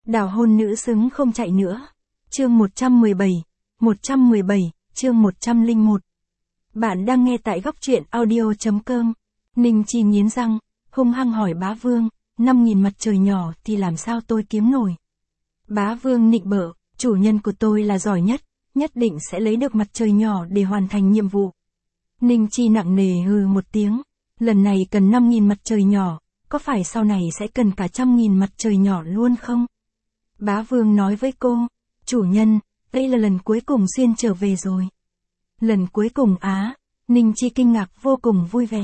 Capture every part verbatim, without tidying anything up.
Đào hôn nữ xứng không chạy nữa. Chương một trăm mười bảy, một trăm mười bảy, chương một trăm lẻ một. Bạn đang nghe tại góc truyện audio chấm com. Ninh Chi nghiến răng, hung hăng hỏi Bá Vương, năm nghìn mặt trời nhỏ thì làm sao tôi kiếm nổi. Bá Vương nịnh bợ, chủ nhân của tôi là giỏi nhất, nhất định sẽ lấy được mặt trời nhỏ để hoàn thành nhiệm vụ. Ninh Chi nặng nề hừ một tiếng, lần này cần năm nghìn mặt trời nhỏ, có phải sau này sẽ cần cả trăm nghìn mặt trời nhỏ luôn không? Bá Vương nói với cô, chủ nhân, đây là lần cuối cùng xuyên trở về rồi. Lần cuối cùng á, Ninh Chi kinh ngạc vô cùng vui vẻ.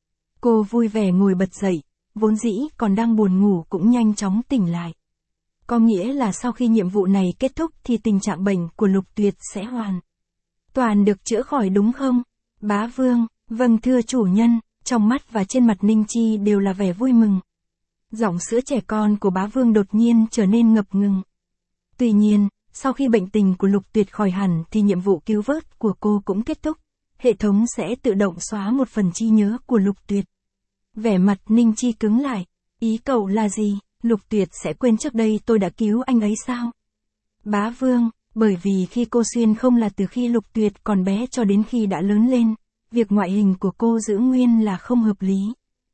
Cô vui vẻ ngồi bật dậy, vốn dĩ còn đang buồn ngủ cũng nhanh chóng tỉnh lại. Có nghĩa là sau khi nhiệm vụ này kết thúc thì tình trạng bệnh của Lục Tuyệt sẽ hoàn toàn được chữa khỏi đúng không? Bá Vương, vâng thưa chủ nhân, trong mắt và trên mặt Ninh Chi đều là vẻ vui mừng. Giọng sữa trẻ con của Bá Vương đột nhiên trở nên ngập ngừng. Tuy nhiên, sau khi bệnh tình của Lục Tuyệt khỏi hẳn thì nhiệm vụ cứu vớt của cô cũng kết thúc. Hệ thống sẽ tự động xóa một phần trí nhớ của Lục Tuyệt. Vẻ mặt Ninh Chi cứng lại. Ý cậu là gì? Lục Tuyệt sẽ quên trước đây tôi đã cứu anh ấy sao? Bá Vương, bởi vì khi cô xuyên không là từ khi Lục Tuyệt còn bé cho đến khi đã lớn lên, việc ngoại hình của cô giữ nguyên là không hợp lý.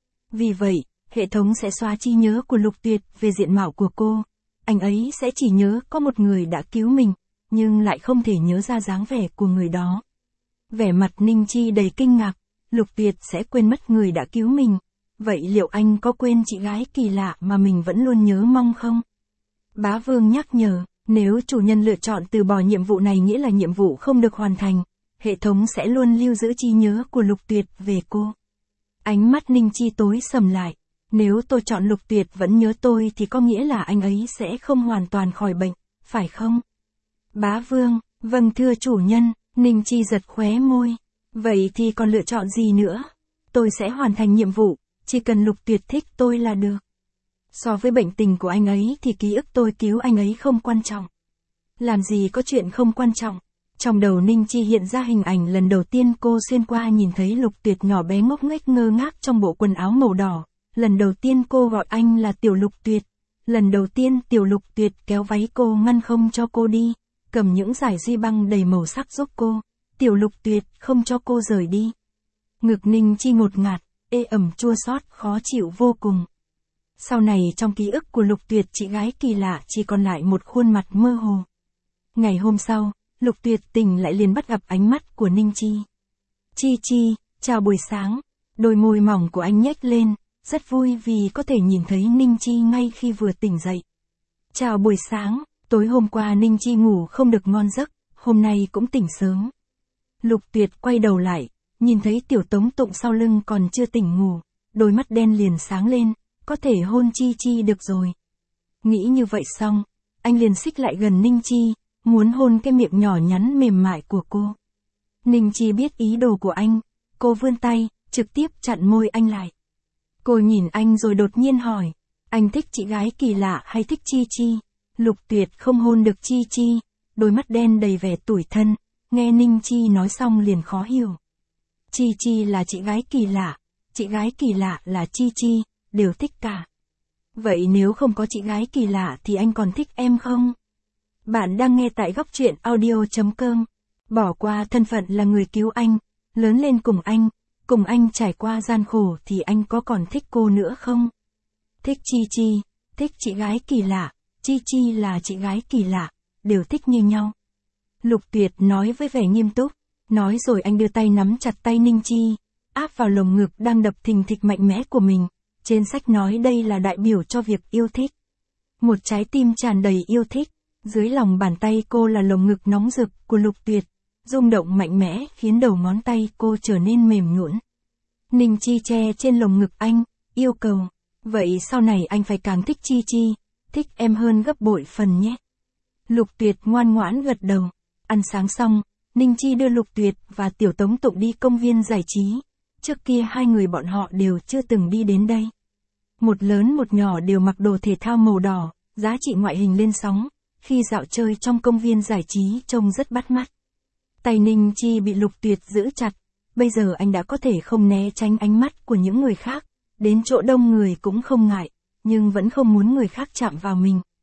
Vì vậy, hệ thống sẽ xóa trí nhớ của Lục Tuyệt về diện mạo của cô. Anh ấy sẽ chỉ nhớ có một người đã cứu mình, nhưng lại không thể nhớ ra dáng vẻ của người đó. Vẻ mặt Ninh Chi đầy kinh ngạc, Lục Tuyệt sẽ quên mất người đã cứu mình. Vậy liệu anh có quên chị gái kỳ lạ mà mình vẫn luôn nhớ mong không? Bá Vương nhắc nhở, nếu chủ nhân lựa chọn từ bỏ nhiệm vụ này nghĩa là nhiệm vụ không được hoàn thành, hệ thống sẽ luôn lưu giữ trí nhớ của Lục Tuyệt về cô. Ánh mắt Ninh Chi tối sầm lại, nếu tôi chọn Lục Tuyệt vẫn nhớ tôi thì có nghĩa là anh ấy sẽ không hoàn toàn khỏi bệnh, phải không? Bá Vương, vâng thưa chủ nhân, Ninh Chi giật khóe môi. Vậy thì còn lựa chọn gì nữa? Tôi sẽ hoàn thành nhiệm vụ, chỉ cần Lục Tuyệt thích tôi là được. So với bệnh tình của anh ấy thì ký ức tôi cứu anh ấy không quan trọng. Làm gì có chuyện không quan trọng. Trong đầu Ninh Chi hiện ra hình ảnh lần đầu tiên cô xuyên qua nhìn thấy Lục Tuyệt nhỏ bé ngốc nghếch ngơ ngác trong bộ quần áo màu đỏ. Lần đầu tiên cô gọi anh là Tiểu Lục Tuyệt. Lần đầu tiên Tiểu Lục Tuyệt kéo váy cô ngăn không cho cô đi, cầm những dải duy băng đầy màu sắc giúp cô. Tiểu Lục Tuyệt không cho cô rời đi. Ngực Ninh Chi ngột ngạt, ê ẩm chua xót, khó chịu vô cùng. Sau này trong ký ức của Lục Tuyệt chị gái kỳ lạ chỉ còn lại một khuôn mặt mơ hồ. Ngày hôm sau, Lục Tuyệt tỉnh lại liền bắt gặp ánh mắt của Ninh Chi. Chi Chi, chào buổi sáng. Đôi môi mỏng của anh nhếch lên, rất vui vì có thể nhìn thấy Ninh Chi ngay khi vừa tỉnh dậy. Chào buổi sáng, tối hôm qua Ninh Chi ngủ không được ngon giấc, hôm nay cũng tỉnh sớm. Lục Tuyệt quay đầu lại, nhìn thấy Tiểu Tống Tụng sau lưng còn chưa tỉnh ngủ, đôi mắt đen liền sáng lên, có thể hôn Chi Chi được rồi. Nghĩ như vậy xong, anh liền xích lại gần Ninh Chi, muốn hôn cái miệng nhỏ nhắn mềm mại của cô. Ninh Chi biết ý đồ của anh, cô vươn tay, trực tiếp chặn môi anh lại. Cô nhìn anh rồi đột nhiên hỏi, anh thích chị gái kỳ lạ hay thích Chi Chi? Lục Tuyệt không hôn được Chi Chi, đôi mắt đen đầy vẻ tủi thân, nghe Ninh Chi nói xong liền khó hiểu. Chi Chi là chị gái kỳ lạ, chị gái kỳ lạ là Chi Chi, đều thích cả. Vậy nếu không có chị gái kỳ lạ thì anh còn thích em không? Bạn đang nghe tại góc truyện audio chấm com. Bỏ qua thân phận là người cứu anh, lớn lên cùng anh, cùng anh trải qua gian khổ thì anh có còn thích cô nữa không? Thích Chi Chi, thích chị gái kỳ lạ, Chi Chi là chị gái kỳ lạ, đều thích như nhau. Lục Tuyệt nói với vẻ nghiêm túc, nói rồi anh đưa tay nắm chặt tay Ninh Chi, áp vào lồng ngực đang đập thình thịch mạnh mẽ của mình. Trên sách nói đây là đại biểu cho việc yêu thích. Một trái tim tràn đầy yêu thích, dưới lòng bàn tay cô là lồng ngực nóng rực của Lục Tuyệt, rung động mạnh mẽ khiến đầu ngón tay cô trở nên mềm nhũn. Ninh Chi che trên lồng ngực anh, yêu cầu, vậy sau này anh phải càng thích Chi Chi, thích em hơn gấp bội phần nhé. Lục Tuyệt ngoan ngoãn gật đầu. Ăn sáng xong, Ninh Chi đưa Lục Tuyệt và Tiểu Tống Tụng đi công viên giải trí. Trước kia hai người bọn họ đều chưa từng đi đến đây. Một lớn một nhỏ đều mặc đồ thể thao màu đỏ, giá trị ngoại hình lên sóng, khi dạo chơi trong công viên giải trí trông rất bắt mắt. Tay Ninh Chi bị Lục Tuyệt giữ chặt, bây giờ anh đã có thể không né tránh ánh mắt của những người khác, đến chỗ đông người cũng không ngại, nhưng vẫn không muốn người khác chạm vào mình.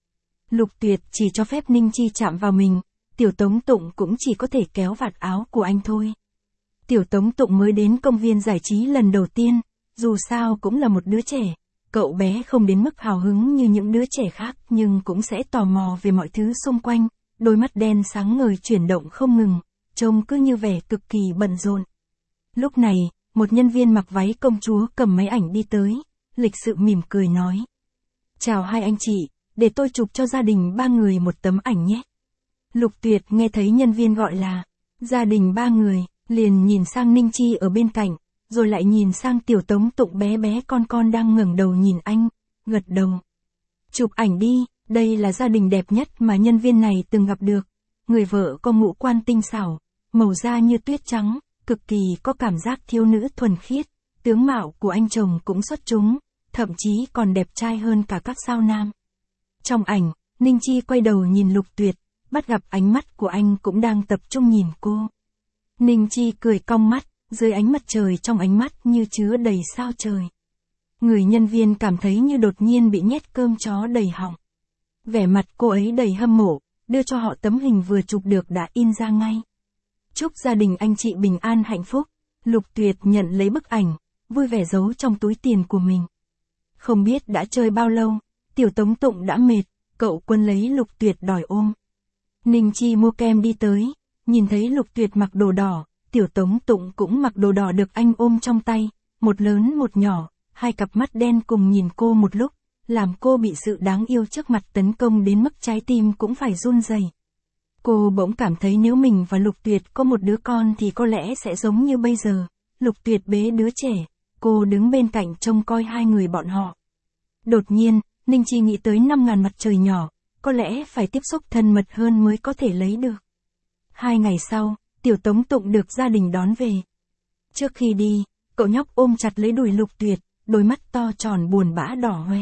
Lục Tuyệt chỉ cho phép Ninh Chi chạm vào mình, Tiểu Tống Tụng cũng chỉ có thể kéo vạt áo của anh thôi. Tiểu Tống Tụng mới đến công viên giải trí lần đầu tiên, dù sao cũng là một đứa trẻ, cậu bé không đến mức hào hứng như những đứa trẻ khác nhưng cũng sẽ tò mò về mọi thứ xung quanh, đôi mắt đen sáng ngời chuyển động không ngừng, trông cứ như vẻ cực kỳ bận rộn. Lúc này, một nhân viên mặc váy công chúa cầm máy ảnh đi tới, lịch sự mỉm cười nói. Chào hai anh chị, để tôi chụp cho gia đình ba người một tấm ảnh nhé. Lục Tuyệt nghe thấy nhân viên gọi là gia đình ba người, liền nhìn sang Ninh Chi ở bên cạnh, rồi lại nhìn sang Tiểu Tống Tụng bé bé con con đang ngẩng đầu nhìn anh, gật đầu. Chụp ảnh đi, đây là gia đình đẹp nhất mà nhân viên này từng gặp được. Người vợ có ngũ quan tinh xảo, màu da như tuyết trắng, cực kỳ có cảm giác thiếu nữ thuần khiết, tướng mạo của anh chồng cũng xuất chúng, thậm chí còn đẹp trai hơn cả các sao nam. Trong ảnh, Ninh Chi quay đầu nhìn Lục Tuyệt, bắt gặp ánh mắt của anh cũng đang tập trung nhìn cô. Ninh Chi cười cong mắt, dưới ánh mặt trời trong ánh mắt như chứa đầy sao trời. Người nhân viên cảm thấy như đột nhiên bị nhét cơm chó đầy họng. Vẻ mặt cô ấy đầy hâm mộ, đưa cho họ tấm hình vừa chụp được đã in ra ngay. Chúc gia đình anh chị bình an hạnh phúc. Lục Tuyệt nhận lấy bức ảnh, vui vẻ giấu trong túi tiền của mình. Không biết đã chơi bao lâu, Tiểu Tống Tụng đã mệt, cậu quân lấy Lục Tuyệt đòi ôm. Ninh Chi mua kem đi tới, nhìn thấy Lục Tuyệt mặc đồ đỏ, Tiểu Tống Tụng cũng mặc đồ đỏ được anh ôm trong tay, một lớn một nhỏ, hai cặp mắt đen cùng nhìn cô một lúc, làm cô bị sự đáng yêu trước mặt tấn công đến mức trái tim cũng phải run rẩy. Cô bỗng cảm thấy nếu mình và Lục Tuyệt có một đứa con thì có lẽ sẽ giống như bây giờ. Lục Tuyệt bế đứa trẻ, cô đứng bên cạnh trông coi hai người bọn họ. Đột nhiên, Ninh Chi nghĩ tới năm ngàn mặt trời nhỏ, có lẽ phải tiếp xúc thân mật hơn mới có thể lấy được. Hai ngày sau, Tiểu Tống Tụng được gia đình đón về. Trước khi đi, cậu nhóc ôm chặt lấy đùi Lục Tuyệt, đôi mắt to tròn buồn bã đỏ hoe.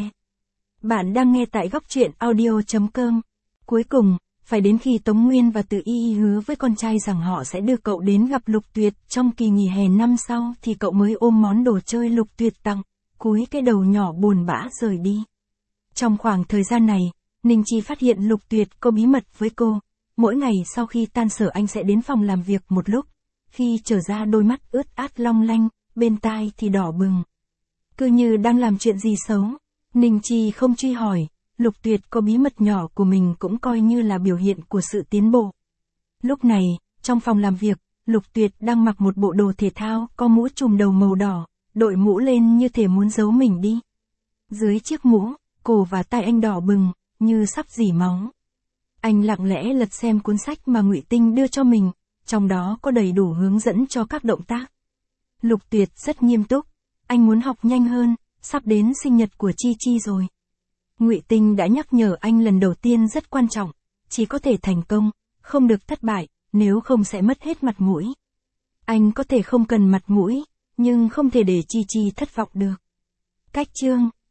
Bạn đang nghe tại góc truyện audio chấm com. Cuối cùng, phải đến khi Tống Nguyên và Từ Y hứa với con trai rằng họ sẽ đưa cậu đến gặp Lục Tuyệt trong kỳ nghỉ hè năm sau thì cậu mới ôm món đồ chơi Lục Tuyệt tặng, cúi cái đầu nhỏ buồn bã rời đi. Trong khoảng thời gian này, Ninh Chi phát hiện Lục Tuyệt có bí mật với cô. Mỗi ngày sau khi tan sở anh sẽ đến phòng làm việc một lúc. Khi trở ra đôi mắt ướt át long lanh, bên tai thì đỏ bừng. Cứ như đang làm chuyện gì xấu. Ninh Chi không truy hỏi, Lục Tuyệt có bí mật nhỏ của mình cũng coi như là biểu hiện của sự tiến bộ. Lúc này, trong phòng làm việc, Lục Tuyệt đang mặc một bộ đồ thể thao có mũ trùm đầu màu đỏ, đội mũ lên như thể muốn giấu mình đi. Dưới chiếc mũ, cổ và tai anh đỏ bừng, như sắp rỉ máu. Anh lặng lẽ lật xem cuốn sách mà Ngụy Tinh đưa cho mình, trong đó có đầy đủ hướng dẫn cho các động tác. Lục Tuyệt rất nghiêm túc, anh muốn học nhanh hơn, sắp đến sinh nhật của Chi Chi rồi. Ngụy Tinh đã nhắc nhở anh lần đầu tiên rất quan trọng, chỉ có thể thành công, không được thất bại, nếu không sẽ mất hết mặt mũi. Anh có thể không cần mặt mũi, nhưng không thể để Chi Chi thất vọng được. Cách chương